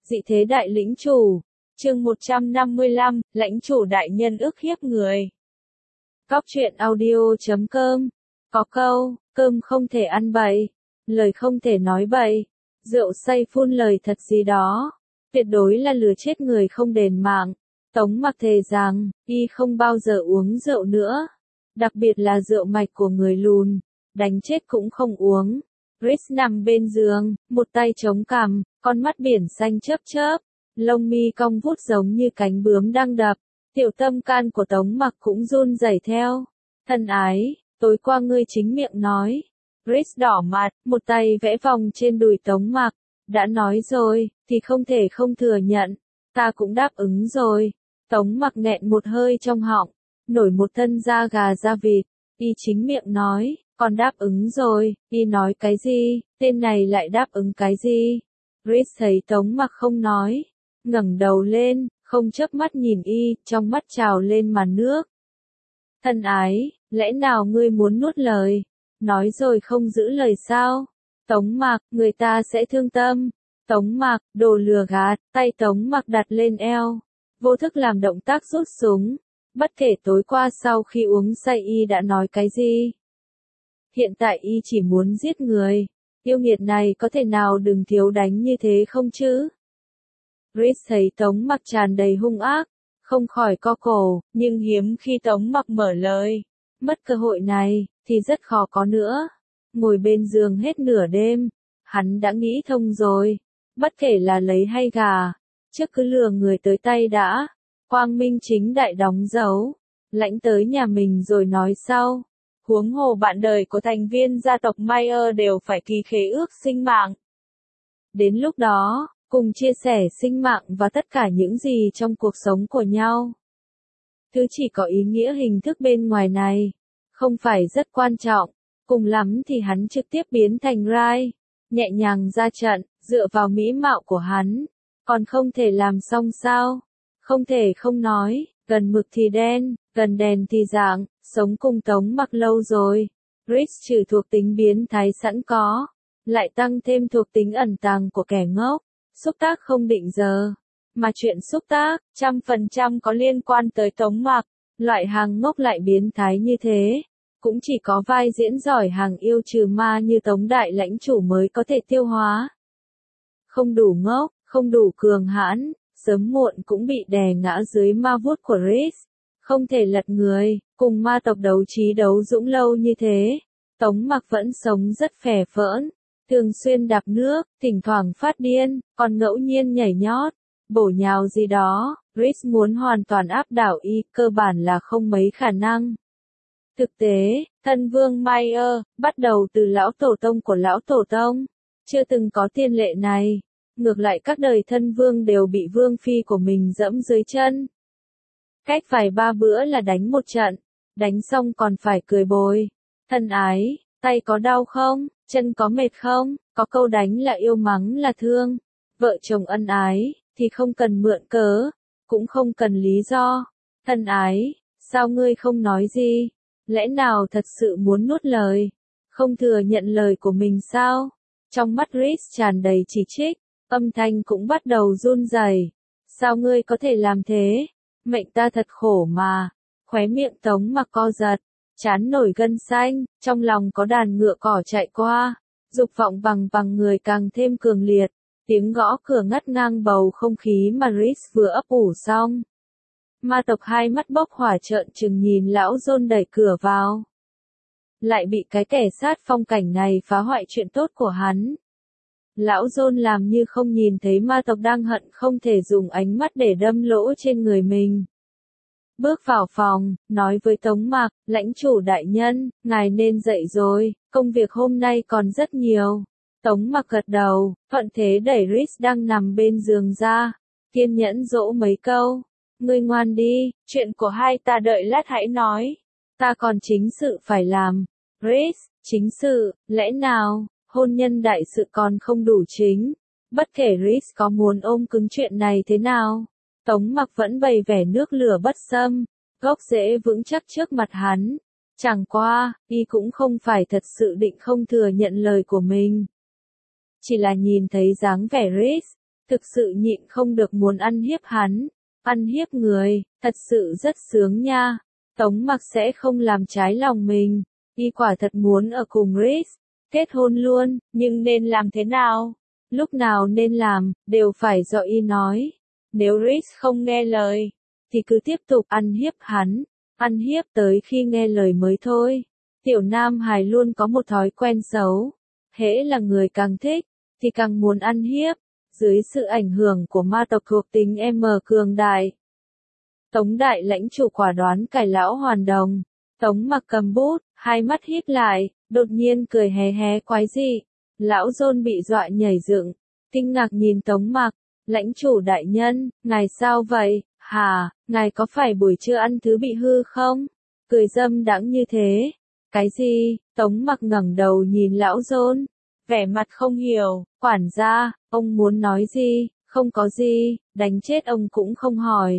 Dị thế đại lĩnh chủ. Chương 155, lãnh chủ đại nhân ức hiếp người. Cóc truyện audio.com. Có câu, cơm không thể ăn bậy, lời không thể nói bậy, rượu say phun lời thật gì đó, tuyệt đối là lừa chết người không đền mạng. Tống Mặc thề rằng, y không bao giờ uống rượu nữa, đặc biệt là rượu mạch của người lùn, đánh chết cũng không uống. Chris nằm bên giường, một tay chống cằm, con mắt biển xanh chớp chớp, lông mi cong vút giống như cánh bướm đang đập. Tiểu tâm can của Tống Mặc cũng run rẩy theo. Thân ái, tối qua ngươi chính miệng nói. Chris đỏ mặt, một tay vẽ vòng trên đùi Tống Mặc. Đã nói rồi, thì không thể không thừa nhận. Ta cũng đáp ứng rồi. Tống Mặc nghẹn một hơi trong họng, nổi một thân da gà da vịt. Y chính miệng nói, còn đáp ứng rồi. Y nói cái gì, tên này lại đáp ứng cái gì? Chris thấy Tống Mặc không nói, ngẩng đầu lên, không chớp mắt nhìn y, trong mắt trào lên màn nước. Thân ái, lẽ nào ngươi muốn nuốt lời? Nói rồi không giữ lời sao? Tống Mặc, người ta sẽ thương tâm. Tống Mặc, đồ lừa gạt, tay Tống Mặc đặt lên eo, vô thức làm động tác rút súng. Bất kể tối qua sau khi uống say y đã nói cái gì, hiện tại y chỉ muốn giết người. Yêu nghiệt này có thể nào đừng thiếu đánh như thế không chứ? Chris thấy Tống Mặc tràn đầy hung ác, không khỏi co cổ, nhưng hiếm khi Tống Mặc mở lời. Mất cơ hội này, thì rất khó có nữa. Ngồi bên giường hết nửa đêm, hắn đã nghĩ thông rồi. Bất kể là lấy hay gà, trước cứ lừa người tới tay đã. Quang minh chính đại đóng dấu, lãnh tới nhà mình rồi nói sau. Huống hồ bạn đời của thành viên gia tộc Mayer đều phải ký khế ước sinh mạng. Đến lúc đó, cùng chia sẻ sinh mạng và tất cả những gì trong cuộc sống của nhau. Thứ chỉ có ý nghĩa hình thức bên ngoài này, không phải rất quan trọng. Cùng lắm thì hắn trực tiếp biến thành Rai, nhẹ nhàng ra trận, dựa vào mỹ mạo của hắn. Còn không thể làm xong sao? Không thể không nói, gần mực thì đen, gần đèn thì rạng, sống cùng Tống Mặc lâu rồi. Chris trừ thuộc tính biến thái sẵn có, lại tăng thêm thuộc tính ẩn tàng của kẻ ngốc, xúc tác không định giờ. Mà chuyện xúc tác, 100% có liên quan tới Tống Mặc, loại hàng ngốc lại biến thái như thế. Cũng chỉ có vai diễn giỏi hàng yêu trừ ma như Tống Đại lãnh chủ mới có thể tiêu hóa. Không đủ ngốc, không đủ cường hãn, sớm muộn cũng bị đè ngã dưới ma vuốt của Chris. Không thể lật người, cùng ma tộc đấu trí đấu dũng lâu như thế. Tống Mặc vẫn sống rất phè phỡn, thường xuyên đạp nước, thỉnh thoảng phát điên, còn ngẫu nhiên nhảy nhót, bổ nhào gì đó. Chris muốn hoàn toàn áp đảo y, cơ bản là không mấy khả năng. Thực tế, thân vương Mayer, bắt đầu từ lão tổ tông của lão tổ tông, chưa từng có tiền lệ này. Ngược lại các đời thân vương đều bị vương phi của mình dẫm dưới chân. Cách vài ba bữa là đánh một trận, đánh xong còn phải cười bồi. Thân ái, tay có đau không, chân có mệt không, có câu đánh là yêu mắng là thương. Vợ chồng ân ái, thì không cần mượn cớ, cũng không cần lý do. Thân ái, sao ngươi không nói gì? Lẽ nào thật sự muốn nuốt lời? Không thừa nhận lời của mình sao? Trong mắt Chris tràn đầy chỉ trích, âm thanh cũng bắt đầu run rẩy. Sao ngươi có thể làm thế? Mệnh ta thật khổ mà. Khóe miệng Tống Mặc co giật, trán nổi gân xanh, trong lòng có đàn ngựa cỏ chạy qua. Dục vọng bằng người càng thêm cường liệt. Tiếng gõ cửa ngắt ngang bầu không khí mà Chris vừa ấp ủ xong. Ma tộc hai mắt bốc hỏa trợn trừng nhìn lão John đẩy cửa vào. Lại bị cái kẻ sát phong cảnh này phá hoại chuyện tốt của hắn. Lão John làm như không nhìn thấy ma tộc đang hận không thể dùng ánh mắt để đâm lỗ trên người mình. Bước vào phòng, nói với Tống Mặc, lãnh chủ đại nhân, ngài nên dậy rồi, công việc hôm nay còn rất nhiều. Tống Mặc gật đầu, thuận thế đẩy Chris đang nằm bên giường ra, kiên nhẫn dỗ mấy câu. Ngươi ngoan đi, chuyện của hai ta đợi lát hãy nói. Ta còn chính sự phải làm. Chris, chính sự, lẽ nào, hôn nhân đại sự còn không đủ chính. Bất kể Chris có muốn ôm cứng chuyện này thế nào, Tống Mặc vẫn bày vẻ nước lửa bất xâm, gốc rễ vững chắc trước mặt hắn. Chẳng qua, y cũng không phải thật sự định không thừa nhận lời của mình. Chỉ là nhìn thấy dáng vẻ Chris, thực sự nhịn không được muốn ăn hiếp hắn. Ăn hiếp người, thật sự rất sướng nha. Tống Mặc sẽ không làm trái lòng mình. Y quả thật muốn ở cùng Rhys, kết hôn luôn, nhưng nên làm thế nào? Lúc nào nên làm, đều phải do Y nói. Nếu Rhys không nghe lời, thì cứ tiếp tục ăn hiếp hắn. Ăn hiếp tới khi nghe lời mới thôi. Tiểu Nam Hải luôn có một thói quen xấu. Hễ là người càng thích, thì càng muốn ăn hiếp. Dưới sự ảnh hưởng của ma tộc thuộc tính M cường đại. Tống đại lãnh chủ quả đoán cải lão hoàn đồng. Tống Mặc cầm bút, hai mắt híp lại, đột nhiên cười hé hé quái dị. Lão Dôn bị dọa nhảy dựng, kinh ngạc nhìn Tống Mặc. Lãnh chủ đại nhân, ngài sao vậy? Hả, ngài có phải buổi trưa ăn thứ bị hư không? Cười dâm đãng như thế. Cái gì? Tống Mặc ngẩng đầu nhìn lão Dôn, vẻ mặt không hiểu. Quản gia, ông muốn nói gì? Không có gì, đánh chết ông cũng không hỏi.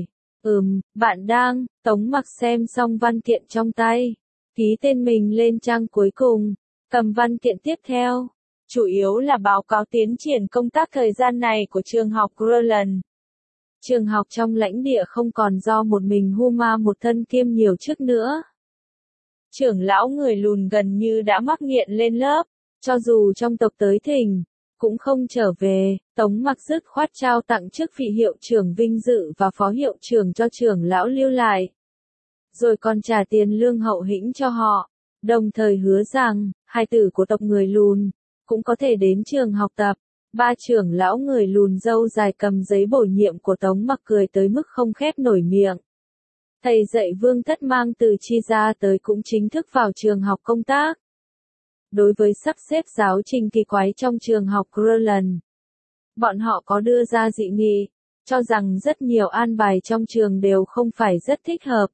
Bạn đang. Tống Mặc xem xong văn kiện trong tay, ký tên mình lên trang cuối cùng, cầm văn kiện tiếp theo. Chủ yếu là báo cáo tiến triển công tác thời gian này của trường học Grönland. Trường học trong lãnh địa không còn do một mình Huma một thân kiêm nhiều chức nữa. Trưởng lão người lùn gần như đã mắc nghiện lên lớp, cho dù trong tộc tới thỉnh, cũng không trở về. Tống Mặc dứt khoát trao tặng chức vị hiệu trưởng vinh dự và phó hiệu trưởng cho trưởng lão lưu lại. Rồi còn trả tiền lương hậu hĩnh cho họ, đồng thời hứa rằng, hai tử của tộc người lùn, cũng có thể đến trường học tập. Ba trưởng lão người lùn râu dài cầm giấy bổ nhiệm của Tống Mặc cười tới mức không khép nổi miệng. Thầy dạy Vương Thất mang từ Chi ra tới cũng chính thức vào trường học công tác. Đối với sắp xếp giáo trình kỳ quái trong trường học Grönland, bọn họ có đưa ra dị nghị, cho rằng rất nhiều an bài trong trường đều không phải rất thích hợp.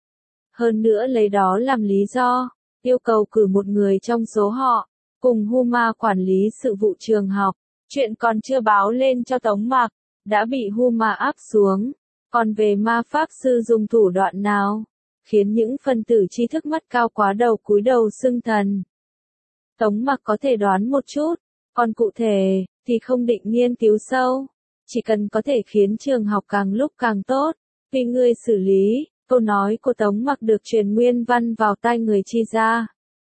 Hơn nữa lấy đó làm lý do, yêu cầu cử một người trong số họ, cùng Huma quản lý sự vụ trường học. Chuyện còn chưa báo lên cho Tống Mặc, đã bị Huma áp xuống. Còn về ma pháp sư dùng thủ đoạn nào, khiến những phân tử tri thức mắt cao quá đầu cúi đầu xưng thần. Tống Mặc có thể đoán một chút, còn cụ thể, thì không định nghiên cứu sâu. Chỉ cần có thể khiến trường học càng lúc càng tốt, vì người xử lý. Câu nói của Tống Mặc được truyền nguyên văn vào tai người Chi ra.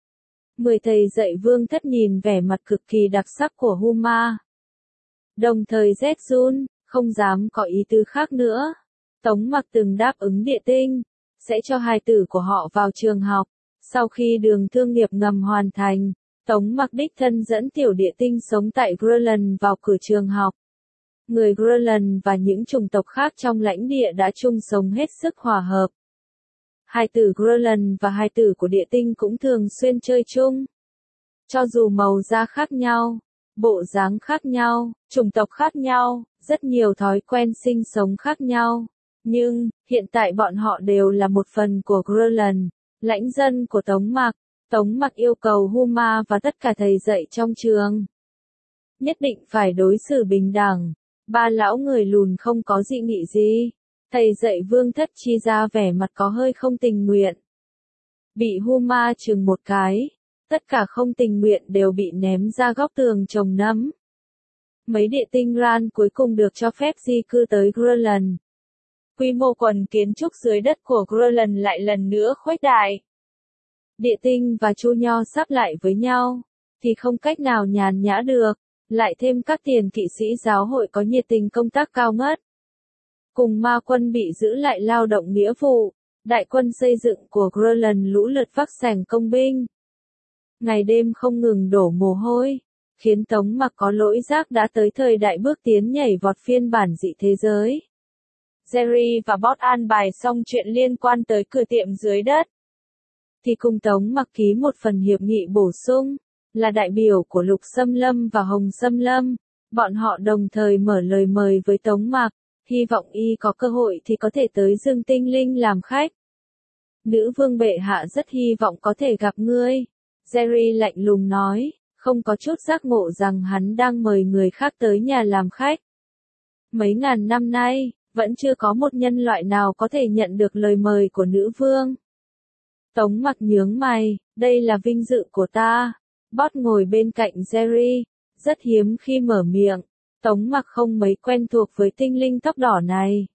10 thầy dạy Vương Thất nhìn vẻ mặt cực kỳ đặc sắc của Huma, đồng thời rét run, không dám có ý tứ khác nữa. Tống Mặc từng đáp ứng Địa Tinh, sẽ cho hài tử của họ vào trường học. Sau khi đường thương nghiệp ngầm hoàn thành, Tống Mặc đích thân dẫn tiểu Địa Tinh sống tại Grönland vào cửa trường học. Người Grönland và những chủng tộc khác trong lãnh địa đã chung sống hết sức hòa hợp. Hài tử Grönland và hài tử của Địa Tinh cũng thường xuyên chơi chung. Cho dù màu da khác nhau, bộ dáng khác nhau, chủng tộc khác nhau, rất nhiều thói quen sinh sống khác nhau. Nhưng, hiện tại bọn họ đều là một phần của Grönland, lãnh dân của Tống Mặc. Tống Mặc yêu cầu Huma và tất cả thầy dạy trong trường nhất định phải đối xử bình đẳng. Ba lão người lùn không có dị nghị gì. Thầy dạy Vương Thất Chi ra vẻ mặt có hơi không tình nguyện. Bị Huma chừng một cái, tất cả không tình nguyện đều bị ném ra góc tường trồng nấm. Mấy Địa Tinh Ran cuối cùng được cho phép di cư tới Grönland. Quy mô quần kiến trúc dưới đất của Grönland lại lần nữa khuếch đại. Địa Tinh và Chu Nho sắp lại với nhau, thì không cách nào nhàn nhã được, lại thêm các tiền kỵ sĩ giáo hội có nhiệt tình công tác cao ngất. Cùng ma quân bị giữ lại lao động nghĩa vụ, đại quân xây dựng của Grönland lũ lượt vác sẻng công binh. Ngày đêm không ngừng đổ mồ hôi, khiến Tống Mặc có lỗi giác đã tới thời đại bước tiến nhảy vọt phiên bản dị thế giới. Jerry và Bot an bài xong chuyện liên quan tới cửa tiệm dưới đất, thì cùng Tống Mặc ký một phần hiệp nghị bổ sung, là đại biểu của Lục Xâm Lâm và Hồng Xâm Lâm. Bọn họ đồng thời mở lời mời với Tống Mặc, hy vọng y có cơ hội thì có thể tới Dương Tinh Linh làm khách. Nữ vương bệ hạ rất hy vọng có thể gặp ngươi. Jerry lạnh lùng nói, không có chút giác ngộ rằng hắn đang mời người khác tới nhà làm khách. Mấy ngàn năm nay, vẫn chưa có một nhân loại nào có thể nhận được lời mời của nữ vương. Tống Mặc nhướng mày, đây là vinh dự của ta. Bot ngồi bên cạnh Jerry, rất hiếm khi mở miệng. Tống Mặc không mấy quen thuộc với tinh linh tóc đỏ này.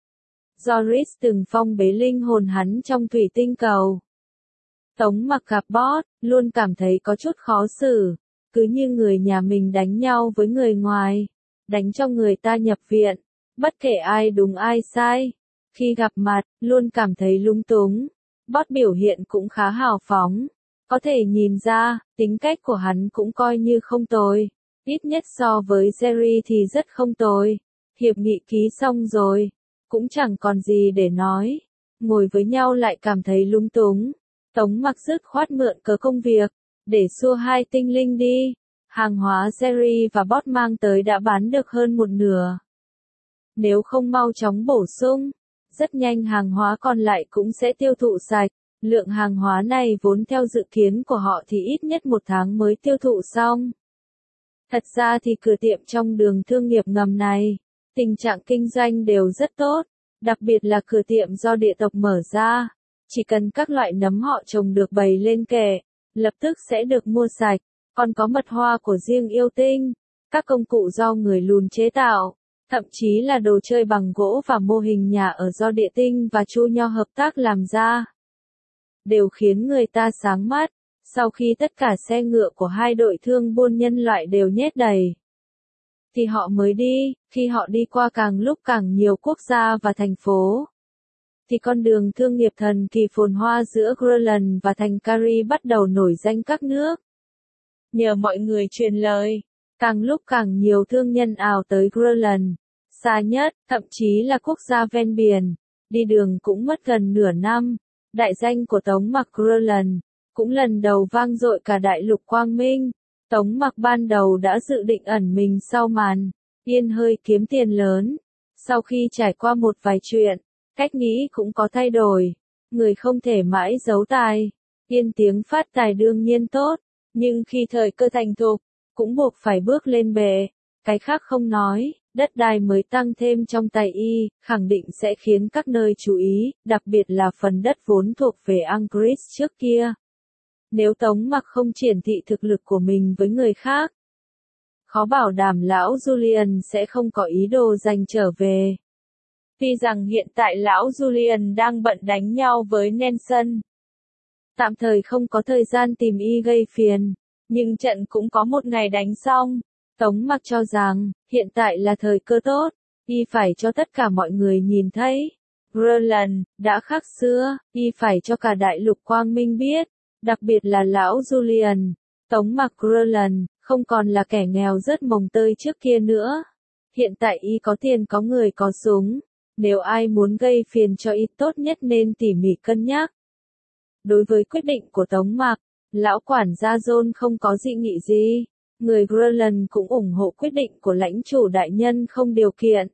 Doris từng phong bế linh hồn hắn trong thủy tinh cầu. Tống Mặc gặp Boss, luôn cảm thấy có chút khó xử, cứ như người nhà mình đánh nhau với người ngoài, đánh cho người ta nhập viện, bất kể ai đúng ai sai. Khi gặp mặt, luôn cảm thấy lung túng. Boss biểu hiện cũng khá hào phóng, có thể nhìn ra, tính cách của hắn cũng coi như không tồi, ít nhất so với Jerry thì rất không tồi. Hiệp nghị ký xong rồi, cũng chẳng còn gì để nói, ngồi với nhau lại cảm thấy lung túng. Tống Mặc dứt khoát mượn cớ công việc, để xua hai tinh linh đi. Hàng hóa Jerry và Boss mang tới đã bán được hơn một nửa. Nếu không mau chóng bổ sung, rất nhanh hàng hóa còn lại cũng sẽ tiêu thụ sạch. Lượng hàng hóa này vốn theo dự kiến của họ thì ít nhất 1 tháng mới tiêu thụ xong. Thật ra thì cửa tiệm trong đường thương nghiệp ngầm này, tình trạng kinh doanh đều rất tốt, đặc biệt là cửa tiệm do địa tộc mở ra. Chỉ cần các loại nấm họ trồng được bày lên kệ, lập tức sẽ được mua sạch, còn có mật hoa của riêng yêu tinh, các công cụ do người lùn chế tạo, thậm chí là đồ chơi bằng gỗ và mô hình nhà ở do địa tinh và chu nho hợp tác làm ra. Đều khiến người ta sáng mắt, sau khi tất cả xe ngựa của hai đội thương buôn nhân loại đều nhét đầy. Thì họ mới đi, khi họ đi qua càng lúc càng nhiều quốc gia và thành phố. Thì con đường thương nghiệp thần kỳ phồn hoa giữa Greenland và thành Cary bắt đầu nổi danh các nước. Nhờ mọi người truyền lời, càng lúc càng nhiều thương nhân ào tới Greenland, xa nhất, thậm chí là quốc gia ven biển, đi đường cũng mất gần nửa năm. Đại danh của Tống Mặc Greenland cũng lần đầu vang dội cả đại lục quang minh. Tống Mặc ban đầu đã dự định ẩn mình sau màn, yên hơi kiếm tiền lớn. Sau khi trải qua một vài chuyện, cách nghĩ cũng có thay đổi. Người không thể mãi giấu tài, yên tiếng phát tài đương nhiên tốt, nhưng khi thời cơ thành thục, cũng buộc phải bước lên bệ. Cái khác không nói, đất đai mới tăng thêm trong tay y, khẳng định sẽ khiến các nơi chú ý, đặc biệt là phần đất vốn thuộc về Angris trước kia. Nếu Tống Mặc không triển thị thực lực của mình với người khác, khó bảo đảm lão Julian sẽ không có ý đồ giành trở về. Tuy rằng hiện tại lão Julian đang bận đánh nhau với Nelson, tạm thời không có thời gian tìm y gây phiền, nhưng trận cũng có một ngày đánh xong. Tống Mặc cho rằng, hiện tại là thời cơ tốt, y phải cho tất cả mọi người nhìn thấy. Greenland đã khác xưa, y phải cho cả đại lục quang minh biết, đặc biệt là lão Julian. Tống Mặc Greenland không còn là kẻ nghèo rớt mồng tơi trước kia nữa. Hiện tại y có tiền có người có súng, nếu ai muốn gây phiền cho y tốt nhất nên tỉ mỉ cân nhắc. Đối với quyết định của Tống Mặc, lão quản gia John không có dị nghị gì. Người Greenland cũng ủng hộ quyết định của lãnh chủ đại nhân không điều kiện.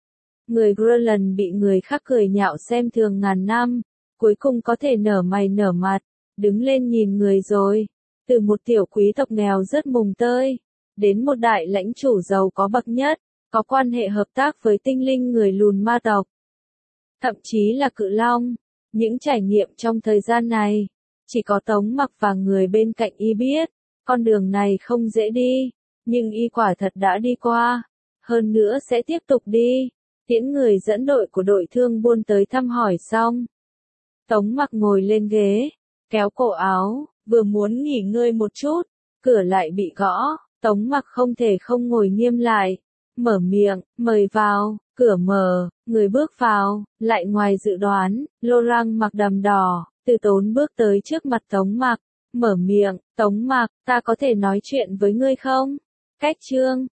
Người Greenland bị người khác cười nhạo xem thường ngàn năm, cuối cùng có thể nở mày nở mặt, đứng lên nhìn người rồi. Từ một tiểu quý tộc nghèo rất mùng tơi, đến một đại lãnh chủ giàu có bậc nhất, có quan hệ hợp tác với tinh linh người lùn ma tộc. Thậm chí là cự long. Những trải nghiệm trong thời gian này, chỉ có Tống Mặc và người bên cạnh y biết. Con đường này không dễ đi, nhưng y quả thật đã đi qua, hơn nữa sẽ tiếp tục đi. Tiễn người dẫn đội của đội thương buôn tới thăm hỏi xong, Tống Mặc ngồi lên ghế, kéo cổ áo, vừa muốn nghỉ ngơi một chút, cửa lại bị gõ. Tống Mặc không thể không ngồi nghiêm lại, mở miệng, mời vào. Cửa mở, người bước vào, lại ngoài dự đoán. Laurent mặc đầm đỏ, từ tốn bước tới trước mặt Tống Mặc. Mở miệng, Tống Mặc, ta có thể nói chuyện với ngươi không? Cách chương